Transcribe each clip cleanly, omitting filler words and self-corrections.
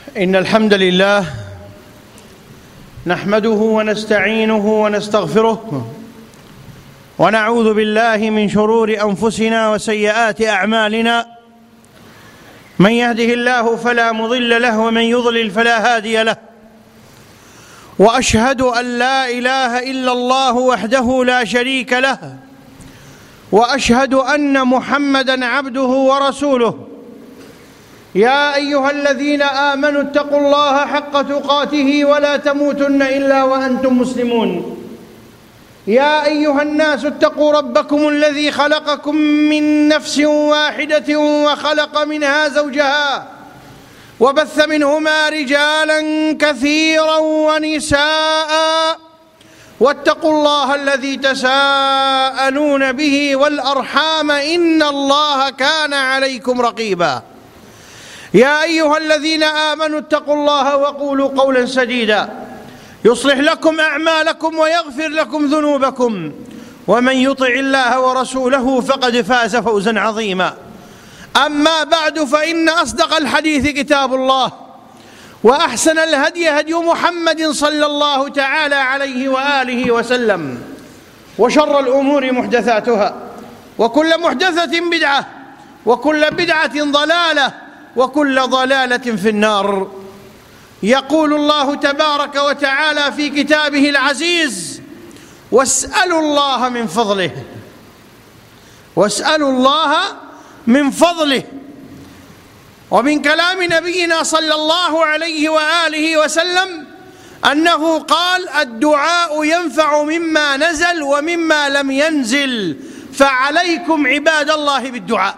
إن الحمد لله نحمده ونستعينه ونستغفره ونعوذ بالله من شرور أنفسنا وسيئات أعمالنا. من يهده الله فلا مضل له ومن يضلل فلا هادي له، وأشهد أن لا إله إلا الله وحده لا شريك له، وأشهد أن محمدًا عبده ورسوله. يا أيها الذين آمنوا اتقوا الله حق تقاته ولا تموتن إلا وأنتم مسلمون. يا أيها الناس اتقوا ربكم الذي خلقكم من نفس واحدة وخلق منها زوجها وبث منهما رجالا كثيرا ونساء، واتقوا الله الذي تساءلون به والأرحام إن الله كان عليكم رقيبا. يا أيها الذين آمنوا اتقوا الله وقولوا قولا سديدا يصلح لكم أعمالكم ويغفر لكم ذنوبكم، ومن يطع الله ورسوله فقد فاز فوزا عظيما. أما بعد، فإن أصدق الحديث كتاب الله، وأحسن الهدي هدي محمد صلى الله تعالى عليه وآله وسلم، وشر الأمور محدثاتها، وكل محدثة بدعة، وكل بدعة ضلالة، وكل ضلالة في النار. يقول الله تبارك وتعالى في كتابه العزيز: واسألوا الله من فضله، واسألوا الله من فضله. ومن كلام نبينا صلى الله عليه وآله وسلم أنه قال: الدعاء ينفع مما نزل ومما لم ينزل، فعليكم عباد الله بالدعاء.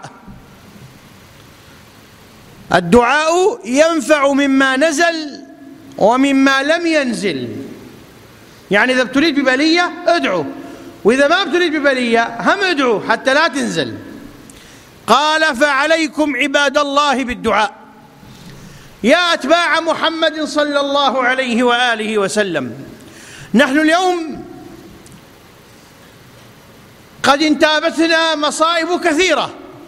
الدعاء ينفع مما نزل ومما لم ينزل، يعني إذا ابتليت ببلية ادعو، وإذا ما ابتليت ببلية هم ادعو حتى لا تنزل. قال: فعليكم عباد الله بالدعاء. يا أتباع محمد صلى الله عليه وآله وسلم، نحن اليوم قد انتابتنا مصائب كثيرة،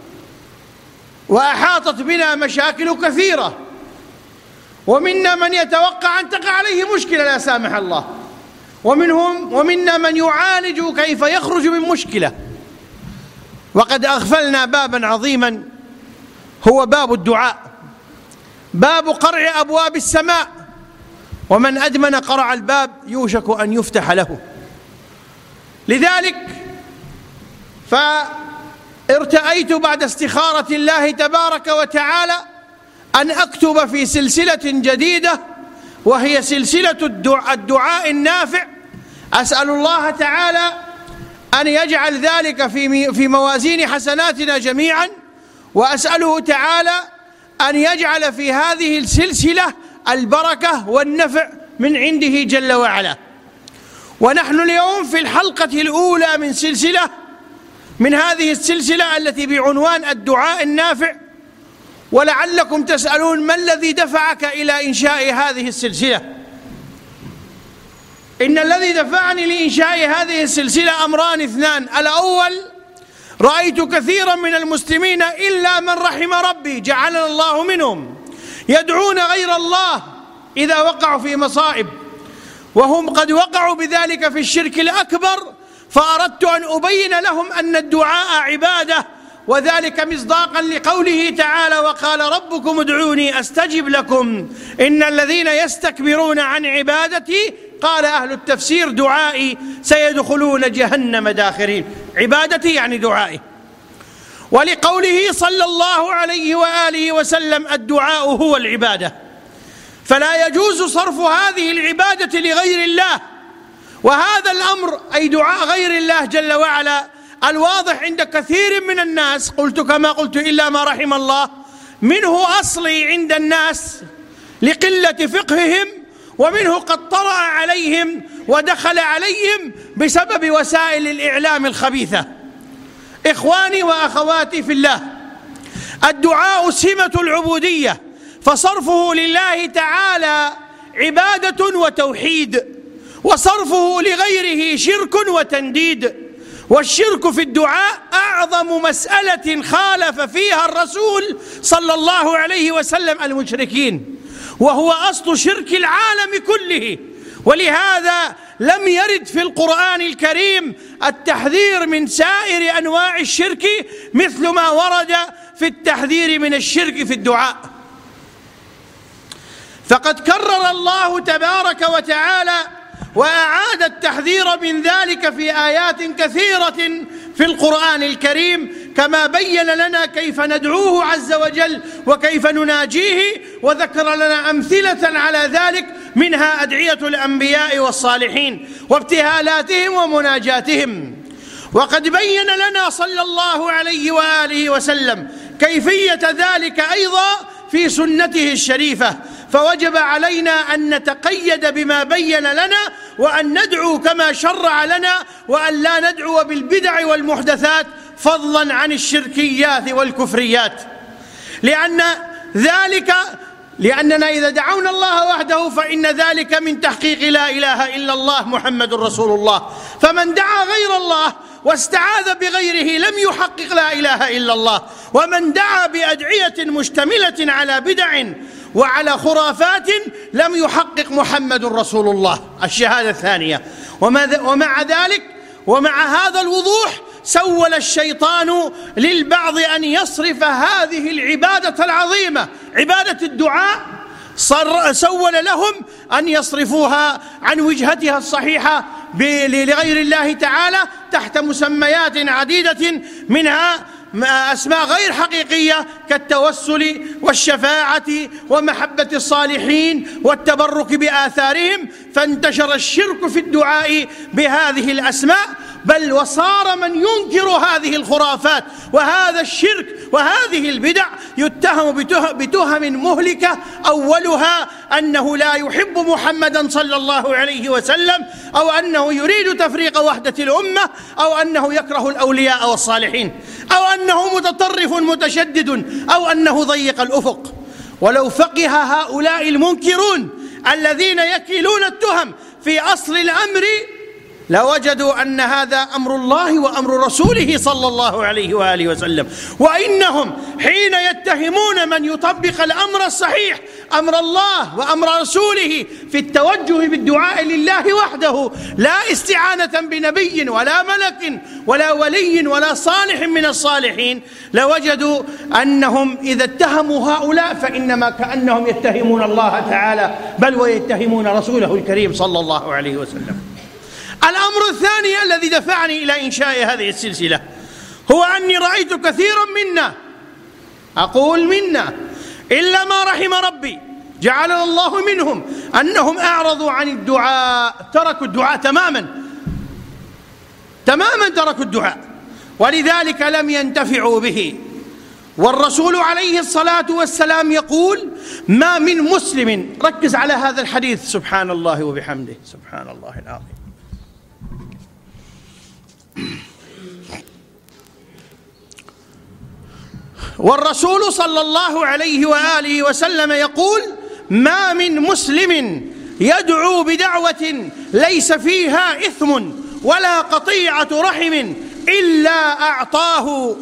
وأحاطت بنا مشاكل كثيرة، ومنا من يتوقع أن تقع عليه مشكلة لا سامح الله، ومنا من يعالج كيف يخرج من مشكلة. وقد أغفلنا بابا عظيما هو باب الدعاء، باب قرع أبواب السماء، ومن أدمن قرع الباب يوشك أن يفتح له. لذلك ارتأيت بعد استخارة الله تبارك وتعالى أن أكتب في سلسلة جديدة، وهي سلسلة الدعاء النافع. أسأل الله تعالى أن يجعل ذلك في موازين حسناتنا جميعا، وأسأله تعالى أن يجعل في هذه السلسلة البركة والنفع من عنده جل وعلا. ونحن اليوم في الحلقة الأولى من هذه السلسلة التي بعنوان الدعاء النافع. ولعلكم تسألون: ما الذي دفعك إلى إنشاء هذه السلسلة؟ إن الذي دفعني لإنشاء هذه السلسلة أمران اثنان. الأول، رأيت كثيرا من المسلمين إلا من رحم ربي جعلنا الله منهم يدعون غير الله إذا وقعوا في مصائب، وهم قد وقعوا بذلك في الشرك الأكبر، فأردت أن أبين لهم أن الدعاء عبادة، وذلك مصداقا لقوله تعالى: وقال ربكم ادعوني أستجب لكم إن الذين يستكبرون عن عبادتي، قال أهل التفسير دعائي، سيدخلون جهنم داخرين. عبادتي يعني دعائي. ولقوله صلى الله عليه وآله وسلم: الدعاء هو العبادة، فلا يجوز صرف هذه العبادة لغير الله. وهذا الأمر أي دعاء غير الله جل وعلا الواضح عند كثير من الناس، قلت كما قلت إلا ما رحم الله، منه أصلي عند الناس لقلة فقههم، ومنه قد طرأ عليهم ودخل عليهم بسبب وسائل الإعلام الخبيثة. إخواني وأخواتي في الله، الدعاء سمة العبودية، فصرفه لله تعالى عبادة وتوحيد، وصرفه لغيره شرك وتنديد. والشرك في الدعاء أعظم مسألة خالف فيها الرسول صلى الله عليه وسلم المشركين، وهو أصل شرك العالم كله. ولهذا لم يرد في القرآن الكريم التحذير من سائر أنواع الشرك مثل ما ورد في التحذير من الشرك في الدعاء. فقد كرر الله تبارك وتعالى وأعاد التحذير من ذلك في آيات كثيرة في القرآن الكريم، كما بين لنا كيف ندعوه عز وجل وكيف نناجيه، وذكر لنا أمثلة على ذلك منها أدعية الأنبياء والصالحين وابتهالاتهم ومناجاتهم. وقد بين لنا صلى الله عليه وآله وسلم كيفية ذلك أيضا في سنته الشريفة، فوجب علينا أن نتقيد بما بين لنا وأن ندعو كما شرع لنا، وأن لا ندعو بالبدع والمحدثات فضلا عن الشركيات والكفريات، لأننا إذا دعونا الله وحده فإن ذلك من تحقيق لا إله إلا الله محمد رسول الله. فمن دعا غير الله واستعاذ بغيره لم يحقق لا إله إلا الله، ومن دعا بأدعية مشتملة على بدع وعلى خرافات لم يحقق محمد رسول الله الشهادة الثانية. ومع ذلك ومع هذا الوضوح سول الشيطان للبعض أن يصرف هذه العبادة العظيمة عبادة الدعاء، سول لهم أن يصرفوها عن وجهتها الصحيحة لغير الله تعالى تحت مسميات عديدة، منها أسماء غير حقيقية كالتوسل والشفاعة ومحبة الصالحين والتبرك بآثارهم، فانتشر الشرك في الدعاء بهذه الأسماء، بل وصار من ينكر هذه الخرافات وهذا الشرك وهذه البدع يتهم بتهم مهلكة، أولها أنه لا يحب محمدا صلى الله عليه وسلم، أو أنه يريد تفريق وحدة الأمة، أو أنه يكره الأولياء والصالحين، أو أنه متطرف متشدد، أو أنه ضيق الأفق. ولو فقه هؤلاء المنكرون الذين يكيلون التهم في أصل الأمر لوجدوا أن هذا أمر الله وأمر رسوله صلى الله عليه وآله وسلم، وإنهم حين يتهمون من يطبق الأمر الصحيح أمر الله وأمر رسوله في التوجه بالدعاء لله وحده لا استعانة بنبي ولا ملك ولا ولي ولا صالح من الصالحين، لوجدوا أنهم إذا اتهموا هؤلاء فإنما كأنهم يتهمون الله تعالى بل ويتهمون رسوله الكريم صلى الله عليه وسلم. الأمر الثاني الذي دفعني إلى إنشاء هذه السلسلة هو أني رأيت كثيرا منا، أقول منا إلا ما رحم ربي جعلنا الله منهم، أنهم أعرضوا عن الدعاء، تركوا الدعاء تماما تركوا الدعاء، ولذلك لم ينتفعوا به. والرسول عليه الصلاة والسلام يقول: ما من مسلم، ركز على هذا الحديث، سبحان الله وبحمده سبحان الله العظيم، والرسول صلى الله عليه وآله وسلم يقول: ما من مسلم يدعو بدعوة ليس فيها إثم ولا قطيعة رحم إلا أعطاه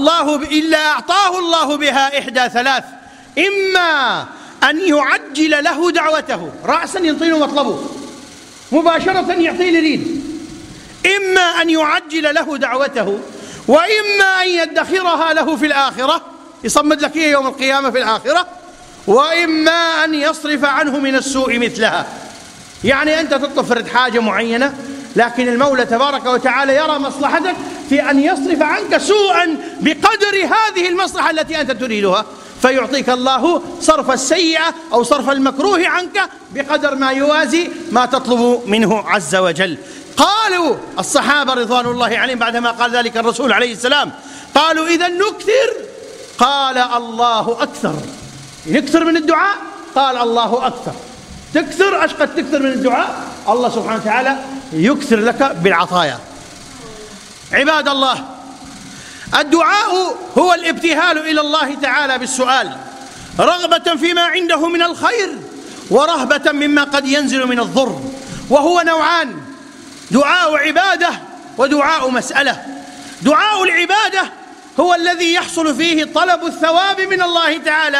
الله بها إحدى ثلاث: إما أن يعجل له دعوته، رأسا ينطيله مطلبه مباشرة يعطيه اليريد، إما أن يعجل له دعوته، وإما أن يدخرها له في الآخرة، يصمد لك إيه يوم القيامة في الآخرة، وإما أن يصرف عنه من السوء مثلها. يعني أنت تطلب حاجة معينة، لكن المولى تبارك وتعالى يرى مصلحتك في أن يصرف عنك سوءا بقدر هذه المصلحة التي أنت تريدها، فيعطيك الله صرف السيئة أو صرف المكروه عنك بقدر ما يوازي ما تطلب منه عز وجل. قالوا الصحابة رضوان الله عليهم بعدما قال ذلك الرسول عليه السلام، قالوا: إذا نكثر؟ قال: الله أكثر. نكثر من الدعاء؟ قال: الله أكثر. تكثر، أش قد تكثر من الدعاء؟ الله سبحانه وتعالى يكثر لك بالعطايا. عباد الله، الدعاء هو الابتهال إلى الله تعالى بالسؤال، رغبة فيما عنده من الخير ورهبة مما قد ينزل من الضر، وهو نوعان: دعاء عبادة ودعاء مسألة. دعاء العبادة هو الذي يحصل فيه طلب الثواب من الله تعالى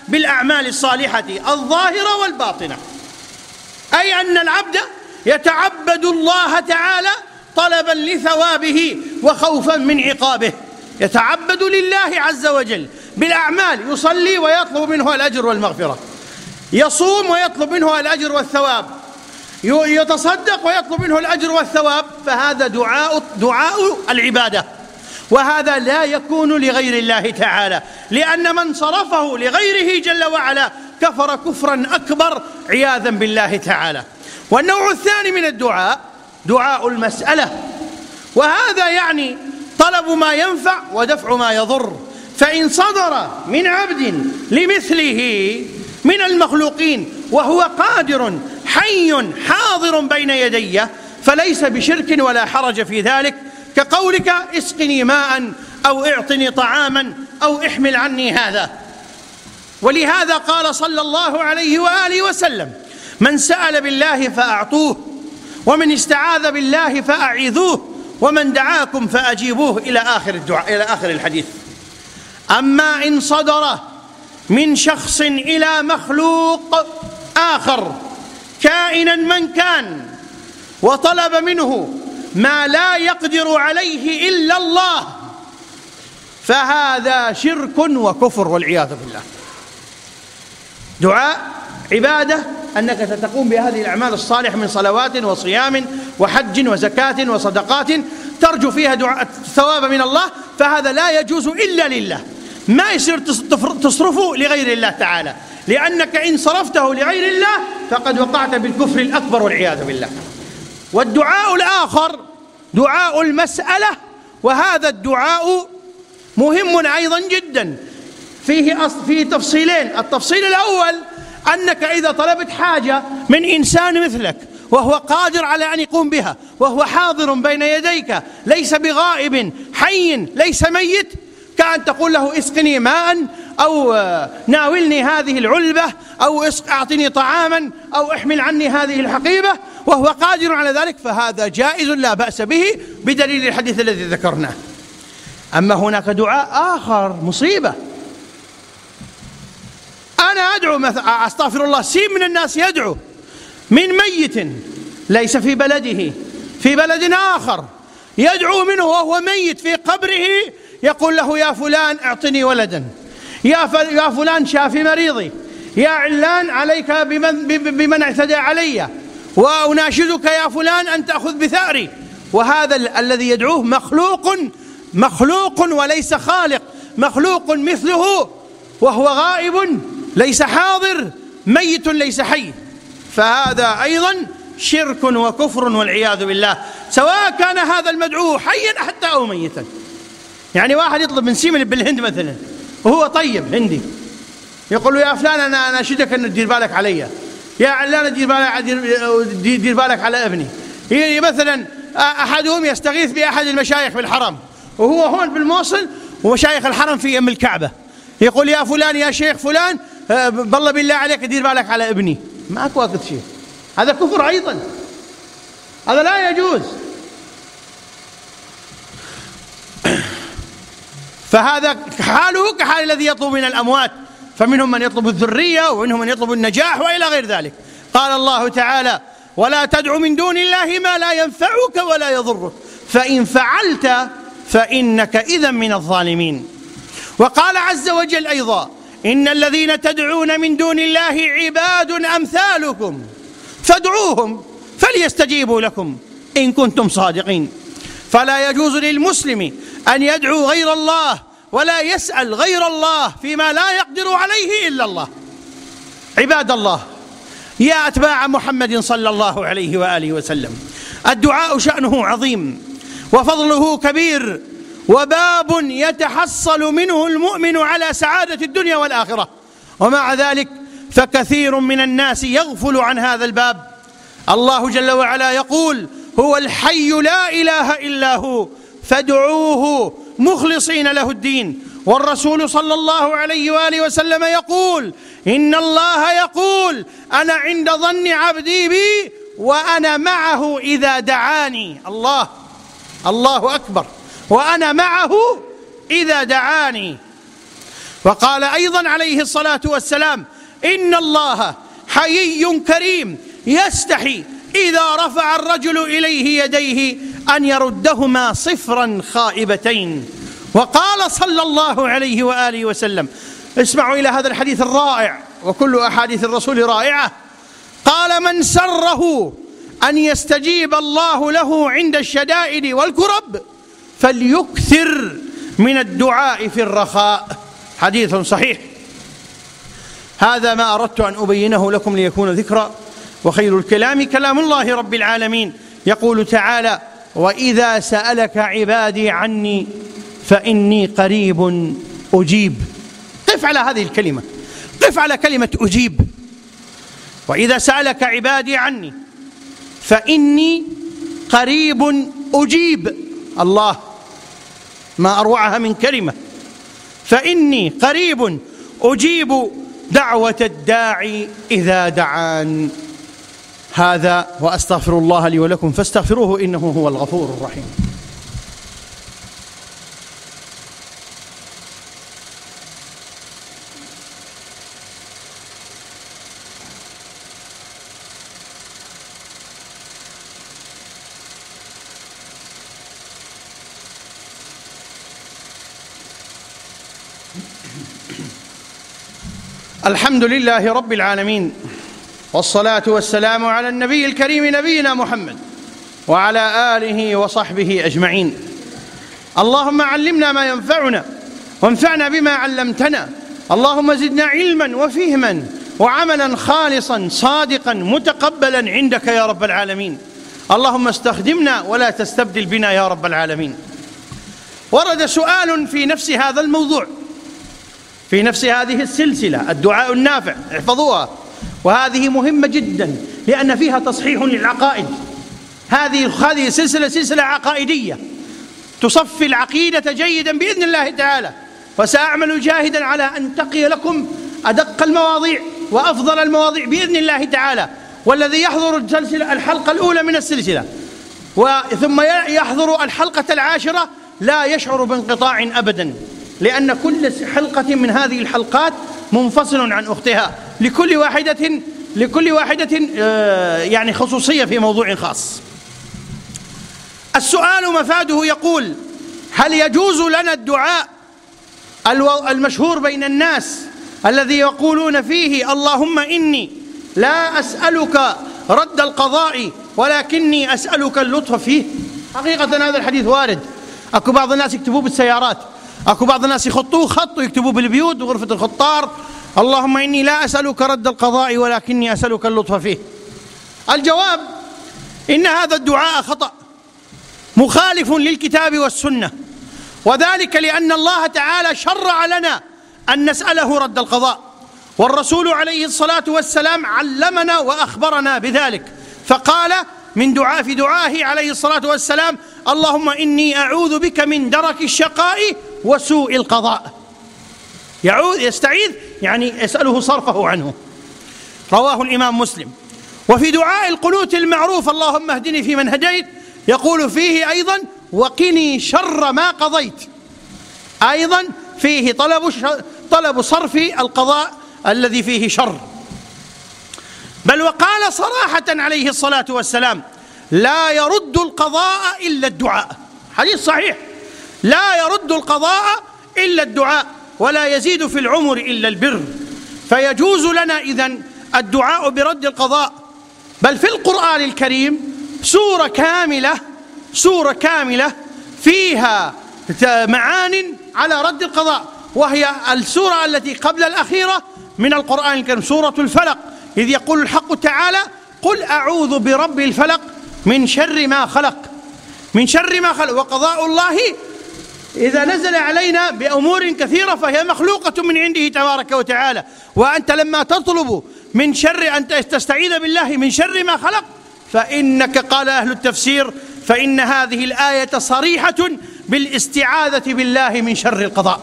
بالأعمال الصالحة الظاهرة والباطنة، أي أن العبد يتعبد الله تعالى طلبا لثوابه وخوفا من عقابه، يتعبد لله عز وجل بالأعمال، يصلي ويطلب منه الأجر والمغفرة، يصوم ويطلب منه الأجر والثواب، يتصدق ويطلب منه الأجر والثواب، فهذا دعاء العبادة، وهذا لا يكون لغير الله تعالى، لأن من صرفه لغيره جل وعلا كفر كفرا أكبر عياذا بالله تعالى. والنوع الثاني من الدعاء دعاء المسألة، وهذا يعني طلب ما ينفع ودفع ما يضر، فإن صدر من عبد لمثله من المخلوقين وهو قادر حي حاضر بين يدي فليس بشرك ولا حرج في ذلك، كقولك اسقني ماء أو اعطني طعاما أو احمل عني هذا. ولهذا قال صلى الله عليه وآله وسلم: من سأل بالله فأعطوه، ومن استعاذ بالله فأعيذوه، ومن دعاكم فأجيبوه، إلى آخر الحديث. أما إن صدر من شخص إلى مخلوق آخر كائنا من كان وطلب منه ما لا يقدر عليه إلا الله فهذا شرك وكفر والعياذ بالله. دعاء عبادة أنك ستقوم بهذه الأعمال الصالحة من صلوات وصيام وحج وزكاة وصدقات ترجو فيها الثواب من الله، فهذا لا يجوز إلا لله، ما يصير تصرفه لغير الله تعالى، لأنك إن صرفته لغير الله فقد وقعت بالكفر الأكبر والعياذ بالله. والدعاء الآخر دعاء المسألة، وهذا الدعاء مهم أيضا جدا، فيه تفصيلين. التفصيل الأول أنك إذا طلبت حاجة من إنسان مثلك وهو قادر على أن يقوم بها وهو حاضر بين يديك ليس بغائب حي ليس ميت، كأن تقول له اسقني ماء أو ناولني هذه العلبة أو أعطني طعاما أو احمل عني هذه الحقيبة، وهو قادر على ذلك، فهذا جائز لا بأس به بدليل الحديث الذي ذكرناه. أما هناك دعاء آخر مصيبة، أنا أدعو مثلا أستغفر الله، سين من الناس يدعو من ميت ليس في بلده في بلد آخر، يدعو منه وهو ميت في قبره، يقول له يا فلان اعطني ولدا، يا فلان شافي مريضي، يا علان عليك بمن اعتدى علي، وأناشدك يا فلان أن تأخذ بثأري. وهذا الذي يدعوه مخلوق وليس خالق، مخلوق مثله وهو غائب ليس حاضر، ميت ليس حي، فهذا أيضا شرك وكفر والعياذ بالله، سواء كان هذا المدعو حيا حتى أو ميتا. يعني واحد يطلب من سيمن بالهند مثلا وهو طيب هندي، يقول له يا فلان أنا أناشدك أن تدير بالك علي، يا علان دير بالك على ابني. مثلا أحدهم يستغيث بأحد المشايخ في الحرم وهو هون بالموصل ومشايخ الحرم في أم الكعبة، يقول يا فلان يا شيخ فلان بالله بالله عليك دير بالك على ابني، ماكو وقت شيء، هذا كفر أيضا، هذا لا يجوز. فهذا حاله كحال الذي يطلب من الأموات، فمنهم من يطلب الذرية ومنهم من يطلب النجاح وإلى غير ذلك. قال الله تعالى ولا تدع من دون الله ما لا ينفعك ولا يضرك فإن فعلت فإنك إذا من الظالمين. وقال عز وجل أيضا إن الذين تدعون من دون الله عباد أمثالكم فادعوهم فليستجيبوا لكم إن كنتم صادقين. فلا يجوز للمسلم أن يدعو غير الله ولا يسأل غير الله فيما لا يقدر عليه إلا الله. عباد الله، يا أتباع محمد صلى الله عليه وآله وسلم، الدعاء شأنه عظيم وفضله كبير، وباب يتحصل منه المؤمن على سعادة الدنيا والآخرة، ومع ذلك فكثير من الناس يغفل عن هذا الباب. الله جل وعلا يقول هو الحي لا إله إلا هو فادعوه مخلصين له الدين. والرسول صلى الله عليه وآله وسلم يقول إن الله يقول أنا عند ظن عبدي بي وأنا معه إذا دعاني. الله أكبر، وأنا معه إذا دعاني. وقال أيضا عليه الصلاة والسلام: إن الله حيي كريم يستحي إذا رفع الرجل إليه يديه أن يردهما صفرا خائبتين. وقال صلى الله عليه وآله وسلم، اسمعوا إلى هذا الحديث الرائع، وكل أحاديث الرسول رائعة، قال: من سره أن يستجيب الله له عند الشدائد والكرب فليكثر من الدعاء في الرخاء. حديث صحيح. هذا ما أردت أن أبينه لكم ليكون ذكرى، وخير الكلام كلام الله رب العالمين. يقول تعالى: وإذا سألك عبادي عني فإني قريب أجيب. قف على هذه الكلمة، قف على كلمة أجيب. وإذا سألك عبادي عني فإني قريب أجيب. الله، ما أروعها من كلمة، فإني قريب أجيب دعوة الداعي إذا دعان. هذا وأستغفر الله لي ولكم فاستغفروه إنه هو الغفور الرحيم. الحمد لله رب العالمين، والصلاة والسلام على النبي الكريم نبينا محمد وعلى آله وصحبه أجمعين. اللهم علمنا ما ينفعنا وانفعنا بما علمتنا. اللهم زدنا علما وفهما وعملا خالصا صادقا متقبلا عندك يا رب العالمين. اللهم استخدمنا ولا تستبدل بنا يا رب العالمين. ورد سؤال في نفس هذا الموضوع، في نفس هذه السلسلة، الدعاء النافع، احفظوها، وهذه مهمة جدا لأن فيها تصحيح للعقائد. هذه سلسلة عقائدية تصفي العقيدة جيدا بإذن الله تعالى، وسأعمل جاهدا على أن تقي لكم أدق المواضيع وأفضل المواضيع بإذن الله تعالى. والذي يحضر الحلقة الأولى من السلسلة ثم يحضر الحلقة 10 لا يشعر بانقطاع أبدا، لأن كل حلقة من هذه الحلقات منفصل عن أختها، لكل واحدة يعني خصوصية في موضوع خاص. السؤال مفاده يقول: هل يجوز لنا الدعاء المشهور بين الناس الذي يقولون فيه اللهم إني لا أسألك رد القضاء ولكني أسألك اللطف فيه؟ حقيقة هذا الحديث وارد. أكو بعض الناس يكتبوه بالسيارات، أكو بعض الناس يخطوه خط ويكتبوه بالبيوت وغرفة الخطار: اللهم إني لا أسألك رد القضاء ولكني أسألك اللطف فيه. الجواب: إن هذا الدعاء خطأ مخالف للكتاب والسنة، وذلك لأن الله تعالى شرع لنا أن نسأله رد القضاء، والرسول عليه الصلاة والسلام علمنا وأخبرنا بذلك، فقال في دعائه عليه الصلاة والسلام: اللهم إني أعوذ بك من درك الشقاء وسوء القضاء. يستعيذ يعني يسأله صرفه عنه. رواه الإمام مسلم. وفي دعاء القنوت المعروف اللهم اهدني فيمن هديت يقول فيه أيضا: وقني شر ما قضيت. أيضا فيه طلب صرف القضاء الذي فيه شر. بل وقال صراحة عليه الصلاة والسلام: لا يرد القضاء إلا الدعاء. حديث صحيح: لا يرد القضاء إلا الدعاء ولا يزيد في العمر إلا البر. فيجوز لنا إذن الدعاء برد القضاء. بل في القرآن الكريم سورة كاملة فيها معان على رد القضاء، وهي السورة التي قبل الأخيرة من القرآن الكريم، سورة الفلق، إذ يقول الحق تعالى: قل أعوذ برب الفلق من شر ما خلق. من شر ما خلق. وقضاء الله إذا نزل علينا بأمور كثيرة فهي مخلوقة من عنده تبارك وتعالى، وأنت لما تطلب من شر أن تستعيذ بالله من شر ما خلق فإنك، قال أهل التفسير، فإن هذه الآية صريحة بالاستعاذة بالله من شر القضاء.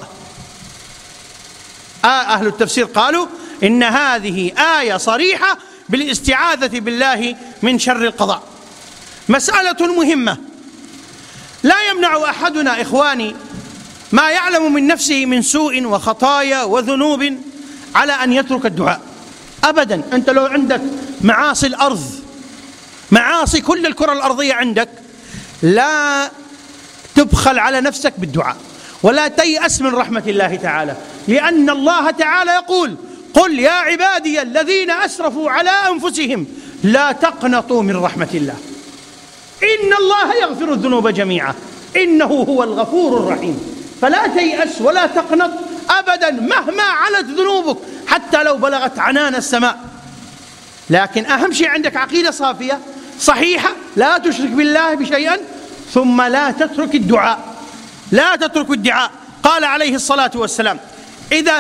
أهل التفسير قالوا إن هذه آية صريحة بالاستعاذة بالله من شر القضاء. مسألة مهمة. لا يمنع أحدنا إخواني ما يعلم من نفسه من سوء وخطايا وذنوب على أن يترك الدعاء أبدا. أنت لو عندك معاصي الأرض، معاصي كل الكرة الأرضية عندك، لا تبخل على نفسك بالدعاء ولا تيأس من رحمة الله تعالى، لأن الله تعالى يقول: قل يا عبادي الذين أسرفوا على أنفسهم لا تقنطوا من رحمة الله إن الله يغفر الذنوب جميعا إنه هو الغفور الرحيم. فلا تيأس ولا تقنط أبدا مهما علت ذنوبك، حتى لو بلغت عنان السماء. لكن أهم شيء عندك عقيدة صافية صحيحة، لا تشرك بالله بشيئا، ثم لا تترك الدعاء، لا تترك الدعاء. قال عليه الصلاة والسلام: إذا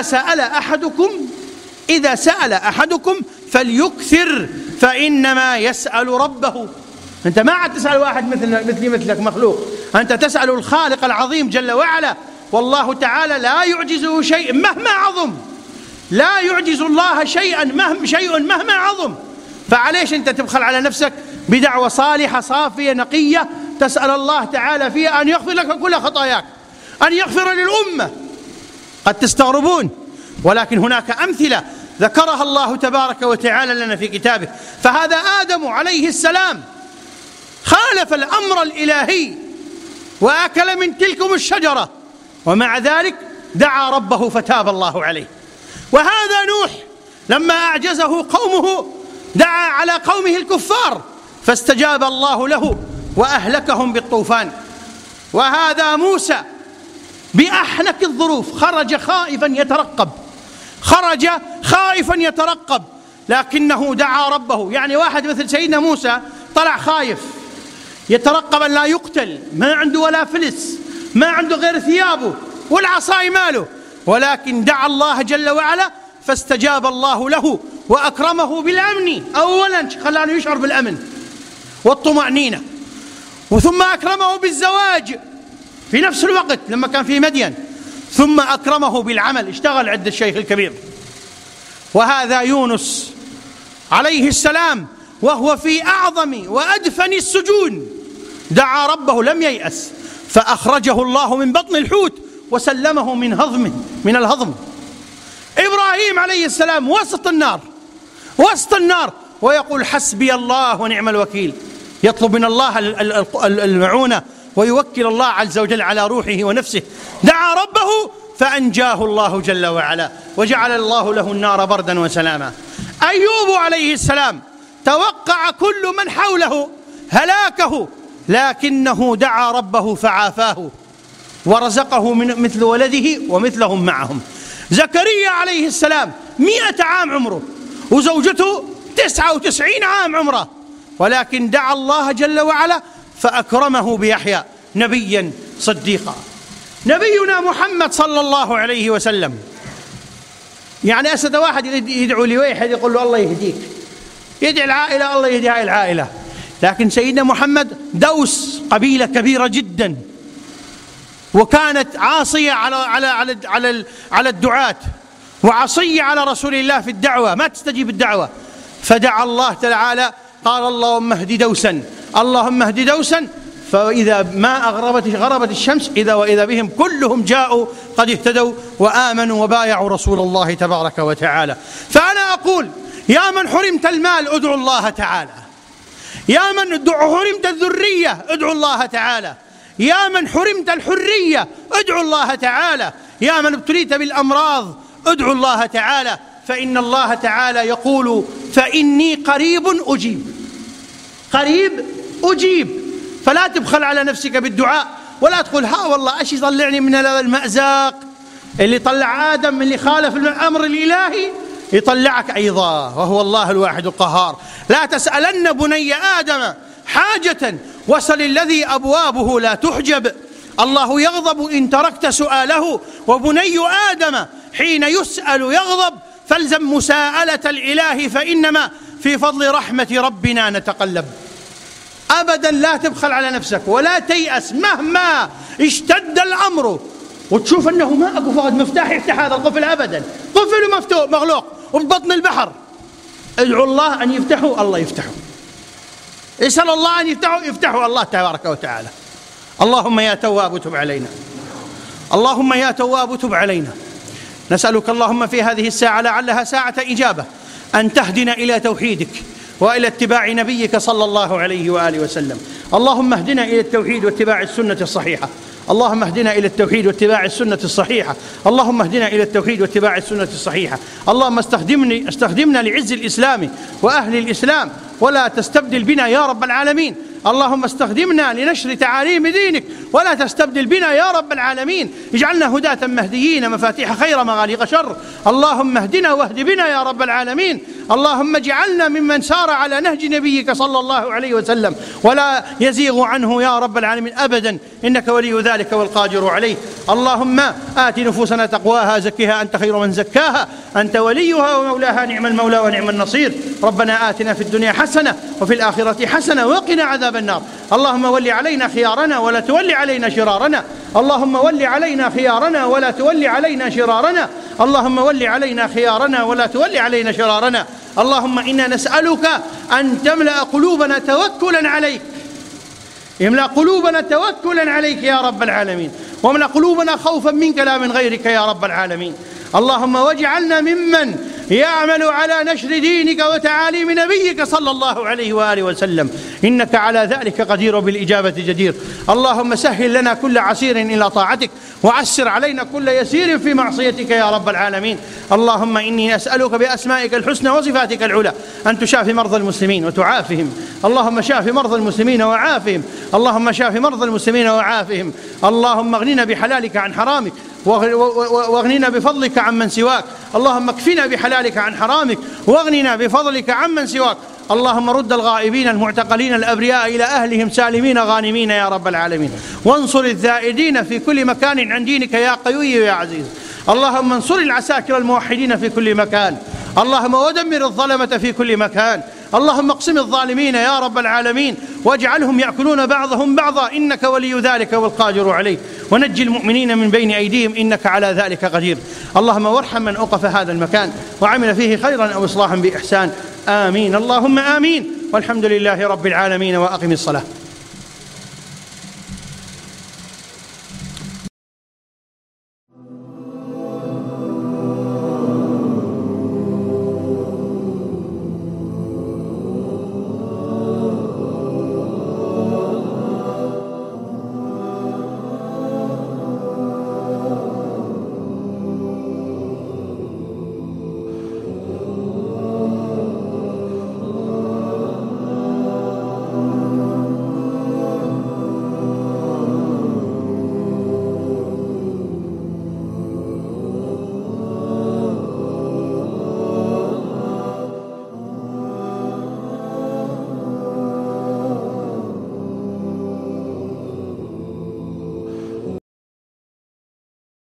سأل أحدكم فليكثر فإنما يسأل ربه. أنت ما عاد تسأل واحد مثلك مخلوق، أنت تسأل الخالق العظيم جل وعلا، والله تعالى لا يعجزه شيء مهما عظم، لا يعجز الله شيء مهما عظم. فعليش أنت تبخل على نفسك بدعوة صالحة صافية نقية تسأل الله تعالى فيها أن يغفر لك كل خطاياك، أن يغفر للأمة. قد تستغربون، ولكن هناك أمثلة ذكرها الله تبارك وتعالى لنا في كتابه. فهذا آدم عليه السلام خالف الأمر الإلهي وأكل من تلكم الشجرة، ومع ذلك دعا ربه فتاب الله عليه. وهذا نوح لما أعجزه قومه دعا على قومه الكفار فاستجاب الله له وأهلكهم بالطوفان. وهذا موسى بأحنك الظروف خرج خائفا يترقب، لكنه دعا ربه. يعني واحد مثل سيدنا موسى طلع خايف يترقب أن لا يقتل، ما عنده ولا فلس، ما عنده غير ثيابه والعصاي ماله، ولكن دعا الله جل وعلا فاستجاب الله له وأكرمه بالأمن. أولا خلانه يشعر بالأمن والطمأنينة، وثم أكرمه بالزواج في نفس الوقت لما كان في مدين، ثم أكرمه بالعمل، اشتغل عند الشيخ الكبير. وهذا يونس عليه السلام وهو في أعظم وأدفن السجون دعا ربه، لم ييأس، فأخرجه الله من بطن الحوت وسلمه من الهضم. إبراهيم عليه السلام وسط النار ويقول: حسبي الله ونعم الوكيل، يطلب من الله المعونة ويوكل الله عز وجل على روحه ونفسه. دعا ربه فأنجاه الله جل وعلا وجعل الله له النار بردا وسلاما. أيوب عليه السلام توقع كل من حوله هلاكه، لكنه دعا ربه فعافاه ورزقه من مثل ولده ومثلهم معهم. زكريا عليه السلام 100 عام عمره وزوجته 99 عام عمره، ولكن دعا الله جل وعلا فأكرمه بيحيى نبيا صديقا. نبينا محمد صلى الله عليه وسلم، يعني أسد واحد يدعو لواحد يقول له الله يهديك، يدعي العائلة الله يهدي هاي العائلة. لكن سيدنا محمد دوس قبيلة كبيرة جدا، وكانت عاصية على الدعاة، وعصية على رسول الله في الدعوة، ما تستجيب الدعوة. فدعا الله تعالى قال: اللهم اهد دوسا، فإذا ما غربت الشمس إذا بهم كلهم جاءوا قد اهتدوا وآمنوا وبايعوا رسول الله تبارك وتعالى. فأنا أقول: يا من حرمت المال ادعوا الله تعالى، يا من حرمت الذرية ادعوا الله تعالى، يا من حرمت الحرية ادعوا الله تعالى، يا من ابتليت بالأمراض ادعوا الله تعالى، فإن الله تعالى يقول: فإني قريب أجيب. فلا تبخل على نفسك بالدعاء، ولا تقول: ها والله أشي يطلعني من المأزاق اللي طلع آدم من اللي خالف الأمر الإلهي يطلعك أيضا، وهو الله الواحد القهار. لا تسألن بني آدم حاجة وسل الذي أبوابه لا تحجب، الله يغضب إن تركت سؤاله، وبني آدم حين يسأل يغضب، فالزم مساءلة الإله فإنما في فضل رحمة ربنا نتقلب. أبدا لا تبخل على نفسك ولا تيأس مهما اشتد الأمر، وتشوف أنه ما أكو فقد مفتاح يفتح هذا القفل أبدا، قفل مفتوح مغلوق وببطن البحر. ادعو الله أن يفتحوا، الله يفتحوا، اسأل الله أن يفتحوا الله تبارك وتعالى. اللهم يا تواب تب علينا، اللهم يا تواب تب علينا. نسألك اللهم في هذه الساعة لعلها ساعة إجابة أن تهدنا إلى توحيدك وإلى اتباع نبيك صلى الله عليه وآله وسلم. اللهم اهدنا إلى التوحيد واتباع السنة الصحيحة. اللهم اهدنا إلى التوحيد واتباع السنة الصحيحة. اللهم اهدنا إلى التوحيد واتباع السنة الصحيحة. اللهم استخدمنا لعز الإسلام وأهل الإسلام ولا تستبدل بنا يا رب العالمين. اللهم استخدمنا لنشر تعاليم دينك ولا تستبدل بنا يا رب العالمين. اجعلنا هداة مهديين مفاتيح خير مغاليق شر. اللهم اهدنا واهد بنا يا رب العالمين. اللهم اجعلنا ممن سار على نهج نبيك صلى الله عليه وسلم ولا يزيغ عنه يا رب العالمين أبدا، إنك ولي ذلك والقادر عليه. اللهم آت نفوسنا تقواها زكها أنت خير من زكاها أنت وليها ومولاها، نعم المولى ونعم النصير. ربنا آتنا في الدنيا حسنة وفي الآخرة حسنة وقنا عذاب النار. اللهم ول علينا خيارنا ولا تول علينا شرارنا. اللهم ول علينا خيارنا ولا تول علينا شرارنا. اللهم ول علينا خيارنا ولا تول علينا شرارنا. اللهم إنا نسألك أن تملأ قلوبنا توكلا عليك، املأ قلوبنا توكلا عليك يا رب العالمين، واملأ قلوبنا خوفا منك لا من غيرك يا رب العالمين. اللهم واجعلنا ممن يعمل على نشر دينك وتعاليم نبيك صلى الله عليه وآله وسلم، إنك على ذلك قدير بالإجابة جدير. اللهم سهل لنا كل عسير إلى طاعتك وعسر علينا كل يسير في معصيتك يا رب العالمين. اللهم إني أسألك بأسمائك الحسنى وصفاتك العلى أن تشافي مرضى المسلمين وتعافهم. اللهم شاف مرضى المسلمين وعافهم. اللهم شاف مرضى المسلمين وعافهم. اللهم اغننا بحلالك عن حرامك واغننا بفضلك عمن سواك. اللهم اكفنا بحلالك عن حرامك واغننا بفضلك عمن سواك. اللهم رد الغائبين المعتقلين الأبرياء إلى أهلهم سالمين غانمين يا رب العالمين، وانصر الذائدين في كل مكان عن دينك يا قوي يا عزيز. اللهم انصر العساكر الموحدين في كل مكان. اللهم ودمر الظلمة في كل مكان. اللهم اقسم الظالمين يا رب العالمين واجعلهم يأكلون بعضهم بعضا، إنك ولي ذلك والقادر عليه. ونجي المؤمنين من بين أيديهم إنك على ذلك قدير. اللهم وارحم من أوقف هذا المكان وعمل فيه خيرا أو إصلاحا بإحسان. آمين اللهم آمين، والحمد لله رب العالمين. وأقم الصلاة.